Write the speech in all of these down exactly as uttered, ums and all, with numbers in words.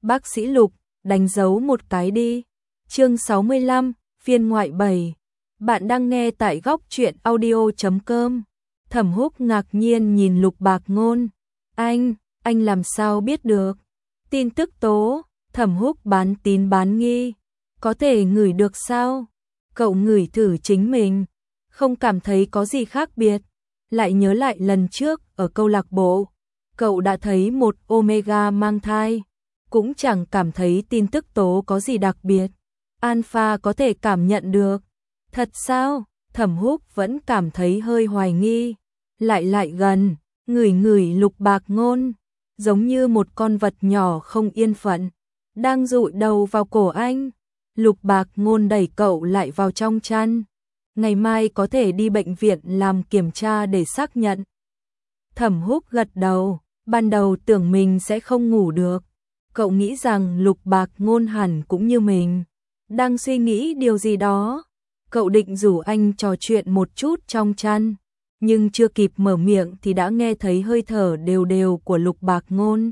Bác sĩ Lục, đánh dấu một cái đi. Chương sáu mươi lăm, phiên ngoại bảy. Bạn đang nghe tại góc truyện audio chấm com. Thẩm Húc ngạc nhiên nhìn Lục Bạc Ngôn. Anh, anh làm sao biết được? Tin tức tố, Thẩm Húc bán tín bán nghi. Có thể ngửi được sao? Cậu ngửi thử chính mình. Không cảm thấy có gì khác biệt. Lại nhớ lại lần trước ở câu lạc bộ. Cậu đã thấy một Omega mang thai. Cũng chẳng cảm thấy tin tức tố có gì đặc biệt. Alpha có thể cảm nhận được. Thật sao? Thẩm Húc vẫn cảm thấy hơi hoài nghi. Lại lại gần, ngửi ngửi Lục Bạc Ngôn, giống như một con vật nhỏ không yên phận, đang dụi đầu vào cổ anh. Lục Bạc Ngôn đẩy cậu lại vào trong chăn. Ngày mai có thể đi bệnh viện làm kiểm tra để xác nhận. Thẩm Húc gật đầu, ban đầu tưởng mình sẽ không ngủ được. Cậu nghĩ rằng Lục Bạc Ngôn hẳn cũng như mình, đang suy nghĩ điều gì đó. Cậu định rủ anh trò chuyện một chút trong chăn, nhưng chưa kịp mở miệng thì đã nghe thấy hơi thở đều đều của Lục Bạc Ngôn.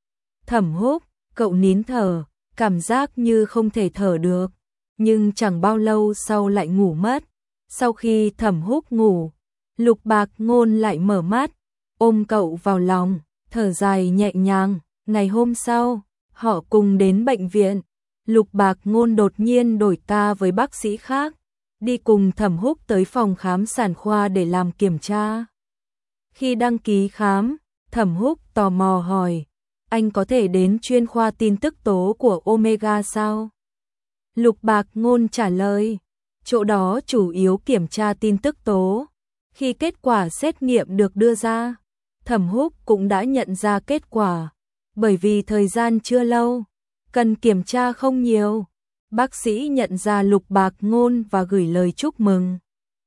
Thẩm Húc, cậu nín thở, cảm giác như không thể thở được, nhưng chẳng bao lâu sau lại ngủ mất. Sau khi Thẩm Húc ngủ, Lục Bạc Ngôn lại mở mắt, ôm cậu vào lòng, thở dài nhẹ nhàng. Ngày hôm sau, họ cùng đến bệnh viện. Lục Bạc Ngôn đột nhiên đổi ca với bác sĩ khác, đi cùng Thẩm Húc tới phòng khám sản khoa để làm kiểm tra. Khi đăng ký khám, Thẩm Húc tò mò hỏi, anh có thể đến chuyên khoa tin tức tố của Omega sao? Lục Bạc Ngôn trả lời, chỗ đó chủ yếu kiểm tra tin tức tố. Khi kết quả xét nghiệm được đưa ra, Thẩm Húc cũng đã nhận ra kết quả. Bởi vì thời gian chưa lâu, cần kiểm tra không nhiều. Bác sĩ nhận ra Lục Bạc Ngôn và gửi lời chúc mừng.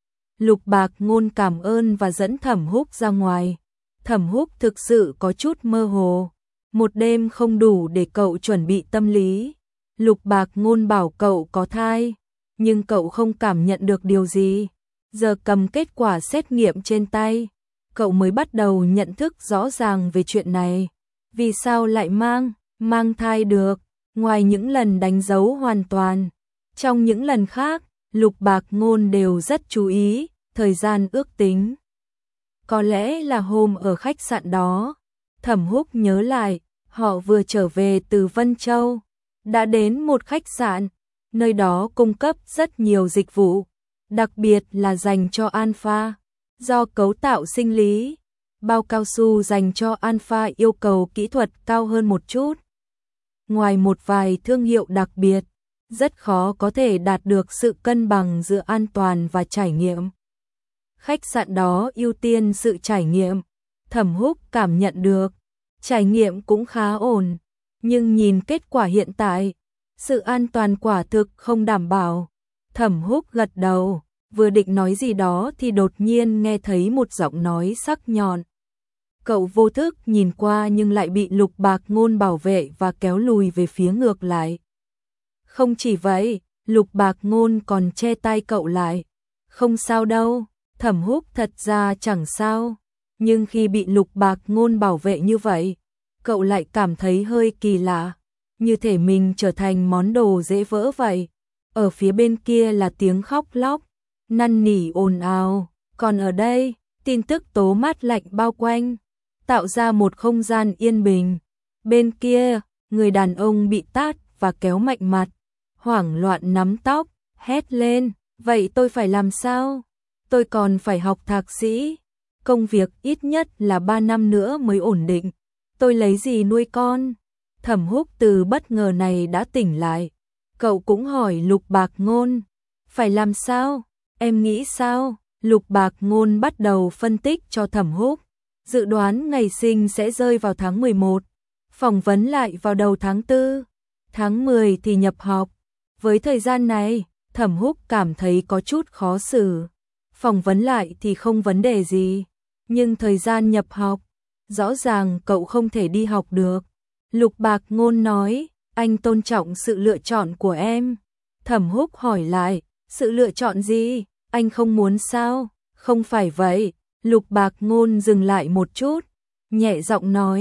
Lục Bạc Ngôn cảm ơn và dẫn Thẩm Húc ra ngoài. Thẩm Húc thực sự có chút mơ hồ. Một đêm không đủ để cậu chuẩn bị tâm lý. Lục Bạc Ngôn bảo cậu có thai, nhưng cậu không cảm nhận được điều gì. Giờ cầm kết quả xét nghiệm trên tay, cậu mới bắt đầu nhận thức rõ ràng về chuyện này. Vì sao lại mang, mang thai được, ngoài những lần đánh dấu hoàn toàn. Trong những lần khác, Lục Bạc Ngôn đều rất chú ý, thời gian ước tính. Có lẽ là hôm ở khách sạn đó, Thẩm Húc nhớ lại, họ vừa trở về từ Vân Châu, đã đến một khách sạn, nơi đó cung cấp rất nhiều dịch vụ, đặc biệt là dành cho Alpha, do cấu tạo sinh lý. Bao cao su dành cho Alpha yêu cầu kỹ thuật cao hơn một chút. Ngoài một vài thương hiệu đặc biệt, rất khó có thể đạt được sự cân bằng giữa an toàn và trải nghiệm. Khách sạn đó ưu tiên sự trải nghiệm. Thẩm Húc cảm nhận được, trải nghiệm cũng khá ổn, nhưng nhìn kết quả hiện tại, sự an toàn quả thực không đảm bảo. Thẩm Húc gật đầu, vừa định nói gì đó thì đột nhiên nghe thấy một giọng nói sắc nhọn. Cậu vô thức nhìn qua nhưng lại bị Lục Bạc Ngôn bảo vệ và kéo lùi về phía ngược lại. Không chỉ vậy, Lục Bạc Ngôn còn che tay cậu lại. Không sao đâu, Thẩm Húc thật ra chẳng sao. Nhưng khi bị Lục Bạc Ngôn bảo vệ như vậy, cậu lại cảm thấy hơi kỳ lạ. Như thể mình trở thành món đồ dễ vỡ vậy. Ở phía bên kia là tiếng khóc lóc, năn nỉ ồn ào. Còn ở đây, tin tức tố mát lạnh bao quanh, tạo ra một không gian yên bình. Bên kia, người đàn ông bị tát và kéo mạnh mặt, hoảng loạn nắm tóc, hét lên, vậy tôi phải làm sao? Tôi còn phải học thạc sĩ, công việc ít nhất là ba năm nữa mới ổn định. Tôi lấy gì nuôi con? Thẩm Húc từ bất ngờ này đã tỉnh lại. Cậu cũng hỏi Lục Bạc Ngôn, phải làm sao? Em nghĩ sao? Lục Bạc Ngôn bắt đầu phân tích cho Thẩm Húc. Dự đoán ngày sinh sẽ rơi vào tháng mười một, phỏng vấn lại vào đầu tháng tư, tháng mười thì nhập học. Với thời gian này, Thẩm Húc cảm thấy có chút khó xử. Phỏng vấn lại thì không vấn đề gì, nhưng thời gian nhập học, rõ ràng cậu không thể đi học được. Lục Bạc Ngôn nói, anh tôn trọng sự lựa chọn của em. Thẩm Húc hỏi lại, sự lựa chọn gì? Anh không muốn sao? Không phải vậy. Lục Bạc Ngôn dừng lại một chút, nhẹ giọng nói,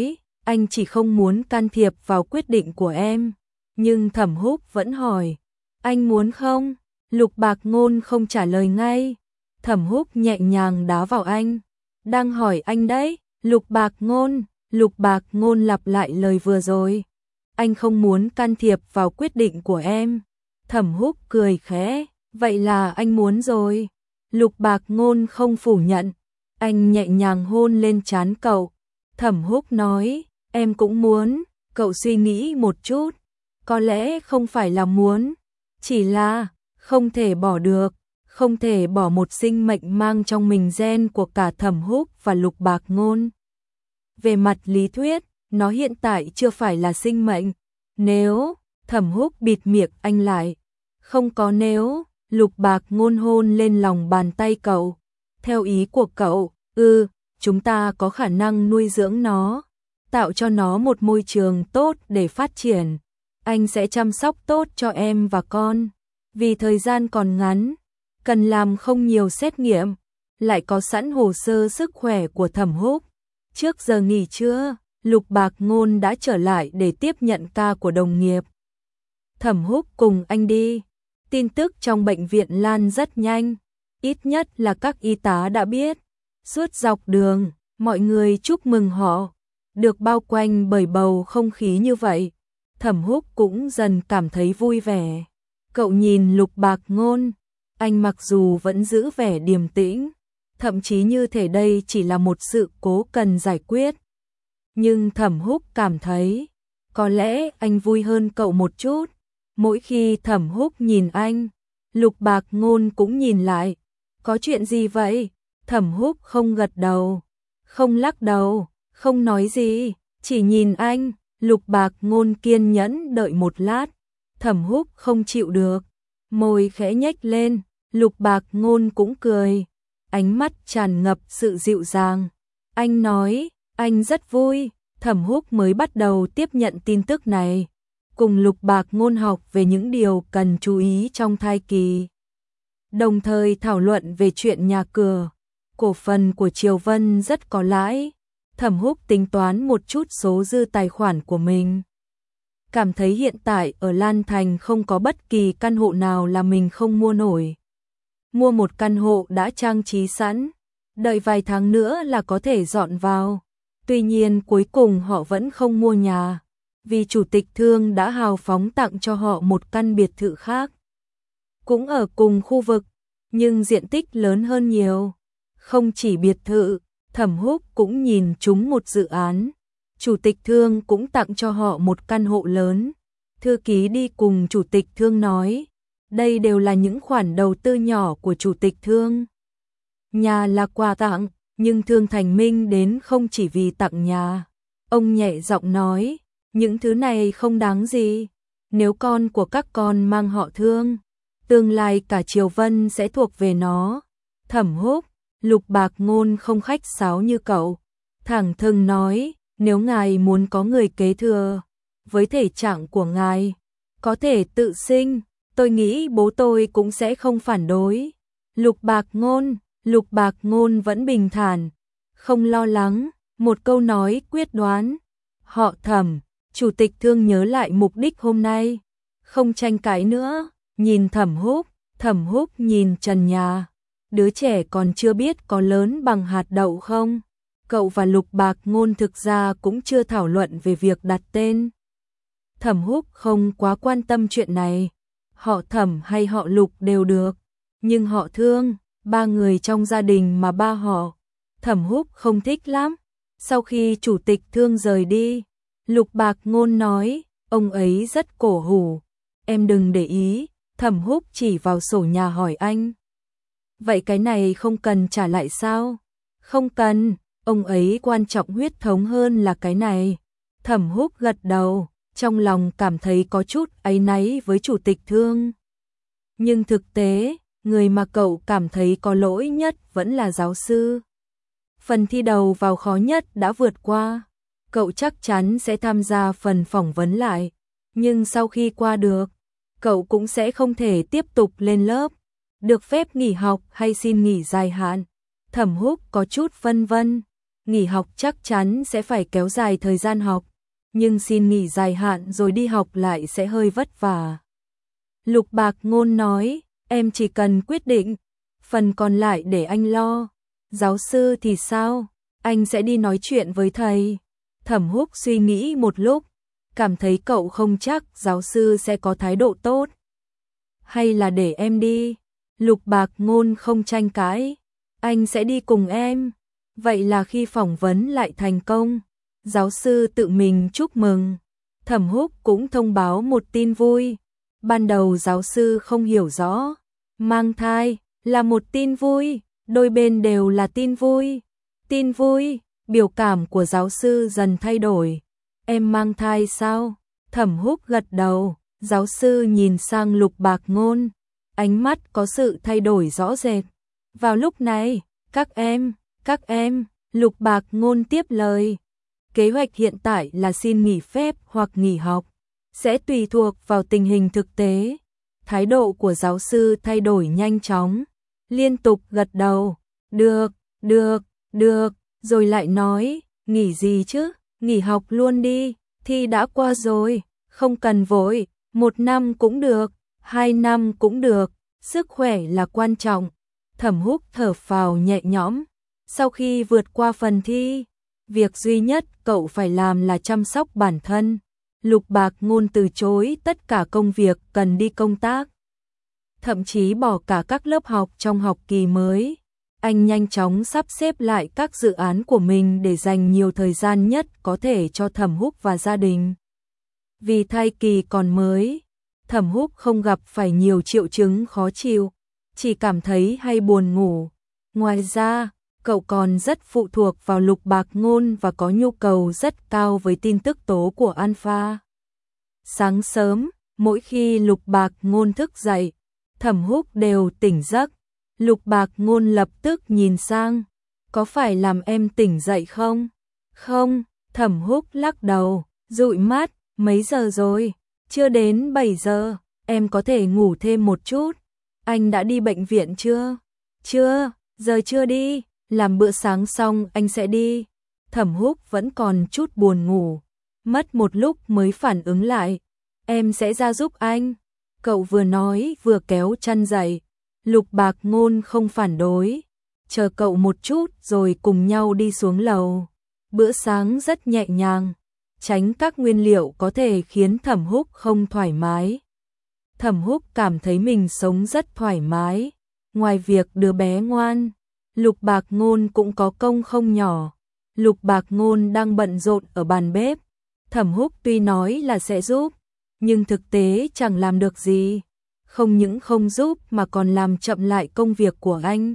anh chỉ không muốn can thiệp vào quyết định của em. Nhưng Thẩm Húc vẫn hỏi, anh muốn không? Lục Bạc Ngôn không trả lời ngay. Thẩm Húc nhẹ nhàng đá vào anh. Đang hỏi anh đấy, Lục Bạc Ngôn. Lục Bạc Ngôn lặp lại lời vừa rồi. Anh không muốn can thiệp vào quyết định của em. Thẩm Húc cười khẽ, vậy là anh muốn rồi. Lục Bạc Ngôn không phủ nhận. Anh nhẹ nhàng hôn lên trán cậu. Thẩm Húc nói, em cũng muốn. Cậu suy nghĩ một chút. Có lẽ không phải là muốn, chỉ là không thể bỏ được, không thể bỏ một sinh mệnh mang trong mình gen của cả Thẩm Húc và Lục Bạc Ngôn. Về mặt lý thuyết, nó hiện tại chưa phải là sinh mệnh. Nếu, Thẩm Húc bịt miệng anh lại. Không có nếu, Lục Bạc Ngôn hôn lên lòng bàn tay cậu. Theo ý của cậu, ừ, chúng ta có khả năng nuôi dưỡng nó, tạo cho nó một môi trường tốt để phát triển. Anh sẽ chăm sóc tốt cho em và con. Vì thời gian còn ngắn, cần làm không nhiều xét nghiệm, lại có sẵn hồ sơ sức khỏe của Thẩm Húc. Trước giờ nghỉ trưa, Lục Bạc Ngôn đã trở lại để tiếp nhận ca của đồng nghiệp. Thẩm Húc cùng anh đi. Tin tức trong bệnh viện lan rất nhanh, ít nhất là các y tá đã biết. Suốt dọc đường, mọi người chúc mừng họ, được bao quanh bởi bầu không khí như vậy. Thẩm Húc cũng dần cảm thấy vui vẻ. Cậu nhìn Lục Bạc Ngôn, anh mặc dù vẫn giữ vẻ điềm tĩnh, thậm chí như thể đây chỉ là một sự cố cần giải quyết. Nhưng Thẩm Húc cảm thấy, có lẽ anh vui hơn cậu một chút. Mỗi khi Thẩm Húc nhìn anh, Lục Bạc Ngôn cũng nhìn lại. Có chuyện gì vậy? Thẩm Húc không gật đầu, không lắc đầu, không nói gì, chỉ nhìn anh. Lục Bạc Ngôn kiên nhẫn đợi một lát. Thẩm Húc không chịu được, môi khẽ nhếch lên. Lục Bạc Ngôn cũng cười, ánh mắt tràn ngập sự dịu dàng. Anh nói, anh rất vui. Thẩm Húc mới bắt đầu tiếp nhận tin tức này, cùng Lục Bạc Ngôn học về những điều cần chú ý trong thai kỳ, đồng thời thảo luận về chuyện nhà cửa. Cổ phần của Triều Vân rất có lãi. Thẩm Húc tính toán một chút số dư tài khoản của mình. Cảm thấy hiện tại ở Lan Thành không có bất kỳ căn hộ nào là mình không mua nổi. Mua một căn hộ đã trang trí sẵn, đợi vài tháng nữa là có thể dọn vào. Tuy nhiên cuối cùng họ vẫn không mua nhà, vì Chủ tịch Thương đã hào phóng tặng cho họ một căn biệt thự khác. Cũng ở cùng khu vực, nhưng diện tích lớn hơn nhiều. Không chỉ biệt thự, Thẩm Húc cũng nhìn trúng một dự án. Chủ tịch Thương cũng tặng cho họ một căn hộ lớn. Thư ký đi cùng Chủ tịch Thương nói, đây đều là những khoản đầu tư nhỏ của Chủ tịch Thương. Nhà là quà tặng, nhưng Thương Thành Minh đến không chỉ vì tặng nhà. Ông nhẹ giọng nói, những thứ này không đáng gì. Nếu con của các con mang họ Thương, tương lai cả Triều Vân sẽ thuộc về nó. Thẩm Húc, Lục Bạc Ngôn không khách sáo như cậu, thẳng thừng nói, nếu ngài muốn có người kế thừa, với thể trạng của ngài, có thể tự sinh, tôi nghĩ bố tôi cũng sẽ không phản đối. Lục Bạc Ngôn, Lục Bạc Ngôn vẫn bình thản, không lo lắng, một câu nói quyết đoán. Họ Thẩm, Chủ tịch Thương nhớ lại mục đích hôm nay, không tranh cãi nữa, nhìn Thẩm Húc, Thẩm Húc nhìn trần nhà. Đứa trẻ còn chưa biết có lớn bằng hạt đậu không? Cậu và Lục Bạc Ngôn thực ra cũng chưa thảo luận về việc đặt tên. Thẩm Húc không quá quan tâm chuyện này. Họ Thẩm hay họ Lục đều được. Nhưng họ Thương, ba người trong gia đình mà ba họ, Thẩm Húc không thích lắm. Sau khi Chủ tịch Thương rời đi, Lục Bạc Ngôn nói, ông ấy rất cổ hủ. Em đừng để ý. Thẩm Húc chỉ vào sổ nhà hỏi anh. Vậy cái này không cần trả lại sao? Không cần, ông ấy quan trọng huyết thống hơn là cái này. Thẩm Húc gật đầu, trong lòng cảm thấy có chút áy náy với Chủ tịch Thương. Nhưng thực tế, người mà cậu cảm thấy có lỗi nhất vẫn là giáo sư. Phần thi đầu vào khó nhất đã vượt qua. Cậu chắc chắn sẽ tham gia phần phỏng vấn lại. Nhưng sau khi qua được, cậu cũng sẽ không thể tiếp tục lên lớp. Được phép nghỉ học hay xin nghỉ dài hạn. Thẩm Húc có chút phân vân. nghỉ học chắc chắn sẽ phải kéo dài thời gian học, nhưng xin nghỉ dài hạn rồi đi học lại sẽ hơi vất vả. Lục Bạc Ngôn nói, em chỉ cần quyết định, phần còn lại để anh lo. Giáo sư thì sao? Anh sẽ đi nói chuyện với thầy. Thẩm Húc suy nghĩ một lúc, cảm thấy cậu không chắc giáo sư sẽ có thái độ tốt. Hay là để em đi? Lục Bạc Ngôn không tranh cãi. Anh sẽ đi cùng em. Vậy là khi phỏng vấn lại thành công, giáo sư tự mình chúc mừng. Thẩm Húc cũng thông báo một tin vui. Ban đầu giáo sư không hiểu rõ, mang thai là một tin vui, đôi bên đều là tin vui. Tin vui, biểu cảm của giáo sư dần thay đổi. Em mang thai sao? Thẩm Húc gật đầu, giáo sư nhìn sang Lục Bạc Ngôn, ánh mắt có sự thay đổi rõ rệt. Vào lúc này, các em, các em, Lục Bạc Ngôn tiếp lời. Kế hoạch hiện tại là xin nghỉ phép hoặc nghỉ học, sẽ tùy thuộc vào tình hình thực tế. Thái độ của giáo sư thay đổi nhanh chóng, liên tục gật đầu, được, được, được, rồi lại nói, nghỉ gì chứ, nghỉ học luôn đi, thi đã qua rồi, không cần vội, một năm cũng được, hai năm cũng được, sức khỏe là quan trọng. Thẩm Húc thở phào nhẹ nhõm, sau khi vượt qua phần thi, việc duy nhất cậu phải làm là chăm sóc bản thân. Lục Bạc Ngôn từ chối tất cả công việc cần đi công tác, thậm chí bỏ cả các lớp học trong học kỳ mới. Anh nhanh chóng sắp xếp lại các dự án của mình để dành nhiều thời gian nhất có thể cho Thẩm Húc và gia đình. Vì thai kỳ còn mới, Thẩm Húc không gặp phải nhiều triệu chứng khó chịu, chỉ cảm thấy hay buồn ngủ. Ngoài ra, cậu còn rất phụ thuộc vào Lục Bạc Ngôn và có nhu cầu rất cao với tin tức tố của Alpha. Sáng sớm, mỗi khi Lục Bạc Ngôn thức dậy, Thẩm Húc đều tỉnh giấc. Lục Bạc Ngôn lập tức nhìn sang, có phải làm em tỉnh dậy không? Không, Thẩm Húc lắc đầu, dụi mắt, mấy giờ rồi? Chưa đến bảy giờ, em có thể ngủ thêm một chút. Anh đã đi bệnh viện chưa? Chưa, giờ chưa đi, làm bữa sáng xong anh sẽ đi. Thẩm Húc vẫn còn chút buồn ngủ, mất một lúc mới phản ứng lại, em sẽ ra giúp anh. Cậu vừa nói vừa kéo chăn dậy. Lục Bạc Ngôn không phản đối, chờ cậu một chút rồi cùng nhau đi xuống lầu. Bữa sáng rất nhẹ nhàng, tránh các nguyên liệu có thể khiến Thẩm Húc không thoải mái. Thẩm Húc cảm thấy mình sống rất thoải mái, ngoài việc đứa bé ngoan, Lục Bạc Ngôn cũng có công không nhỏ. Lục Bạc Ngôn đang bận rộn ở bàn bếp, Thẩm Húc tuy nói là sẽ giúp, nhưng thực tế chẳng làm được gì. Không những không giúp mà còn làm chậm lại công việc của anh.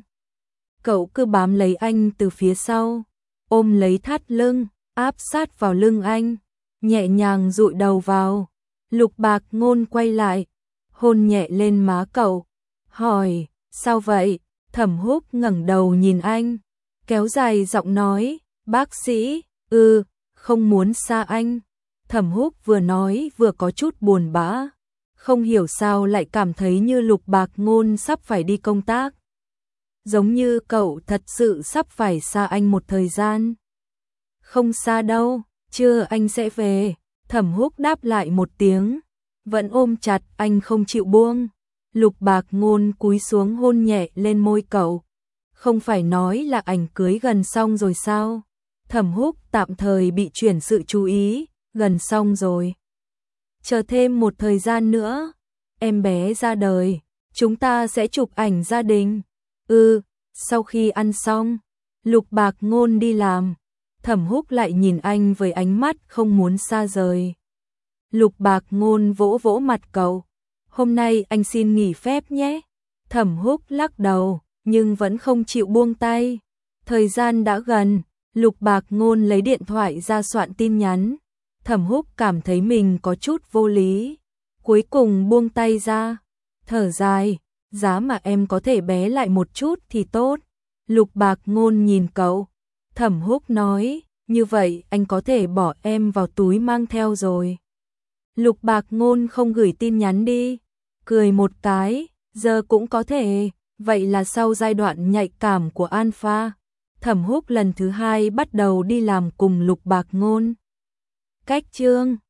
Cậu cứ bám lấy anh từ phía sau, ôm lấy thắt lưng, áp sát vào lưng anh, nhẹ nhàng dụi đầu vào. Lục Bạc Ngôn quay lại, hôn nhẹ lên má cậu, hỏi, sao vậy? Thẩm Húc ngẩng đầu nhìn anh, kéo dài giọng nói, bác sĩ, ừ, không muốn xa anh. Thẩm Húc vừa nói vừa có chút buồn bã. Không hiểu sao lại cảm thấy như Lục Bạc Ngôn sắp phải đi công tác. Giống như cậu thật sự sắp phải xa anh một thời gian. Không xa đâu, chưa anh sẽ về. Thẩm Húc đáp lại một tiếng, vẫn ôm chặt anh không chịu buông. Lục Bạc Ngôn cúi xuống hôn nhẹ lên môi cậu. Không phải nói là ảnh cưới gần xong rồi sao? Thẩm Húc tạm thời bị chuyển sự chú ý, gần xong rồi. Chờ thêm một thời gian nữa, em bé ra đời, chúng ta sẽ chụp ảnh gia đình. Ừ, sau khi ăn xong, Lục Bạc Ngôn đi làm. Thẩm Húc lại nhìn anh với ánh mắt không muốn xa rời. Lục Bạc Ngôn vỗ vỗ mặt cậu. Hôm nay anh xin nghỉ phép nhé. Thẩm Húc lắc đầu, nhưng vẫn không chịu buông tay. Thời gian đã gần, Lục Bạc Ngôn lấy điện thoại ra soạn tin nhắn. Thẩm Húc cảm thấy mình có chút vô lý, cuối cùng buông tay ra, thở dài, giá mà em có thể bé lại một chút thì tốt. Lục Bạc Ngôn nhìn cậu, Thẩm Húc nói, như vậy anh có thể bỏ em vào túi mang theo rồi. Lục Bạc Ngôn không gửi tin nhắn đi, cười một cái, giờ cũng có thể, vậy là sau giai đoạn nhạy cảm của Alpha, Thẩm Húc lần thứ hai bắt đầu đi làm cùng Lục Bạc Ngôn. Cách chương